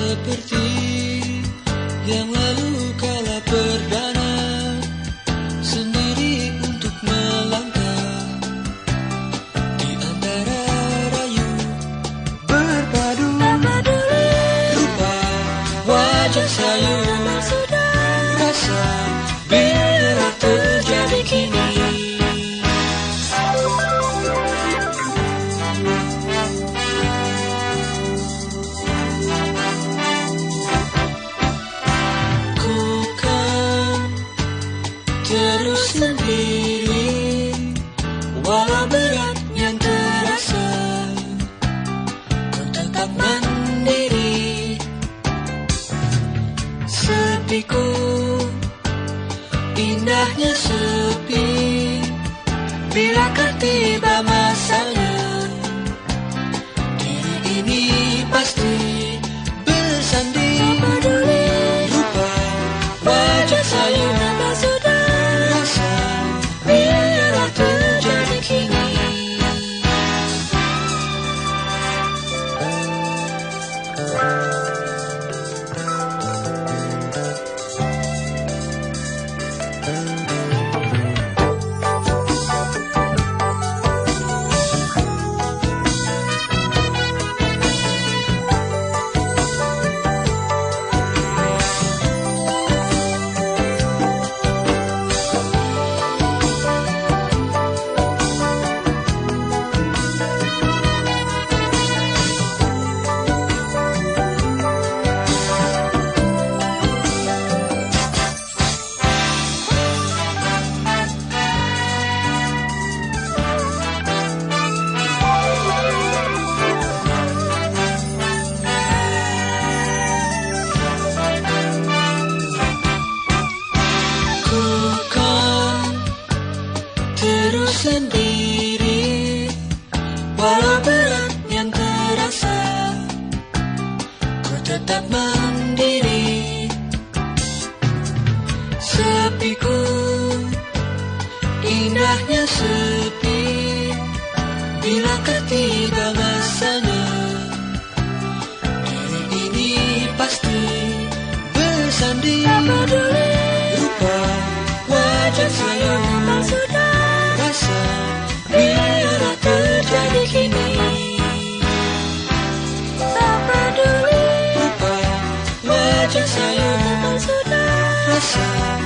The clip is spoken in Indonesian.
seperti yang lalu kala perdana, sendiri untuk melangkah di antara rayu berpadu. Rupa wajah sayu, rasa bila terjadi kini. Terus sendiri, walau berat yang terasa, kau tetap mandiri. Sepiku, indahnya sepi, bilakah tiba masanya, diri ini pasti bersanding. Rupa wajah sayu, terus sendiri, walau berat yang terasa, kau tetap mandiri. Sepiku, indahnya sepi, bilakah tiba masanya, diri ini pasti bersanding. Rupa wajah sayu, rasa biarlah terjadi kini. Tak peduli, rupa wajah sayu, rasa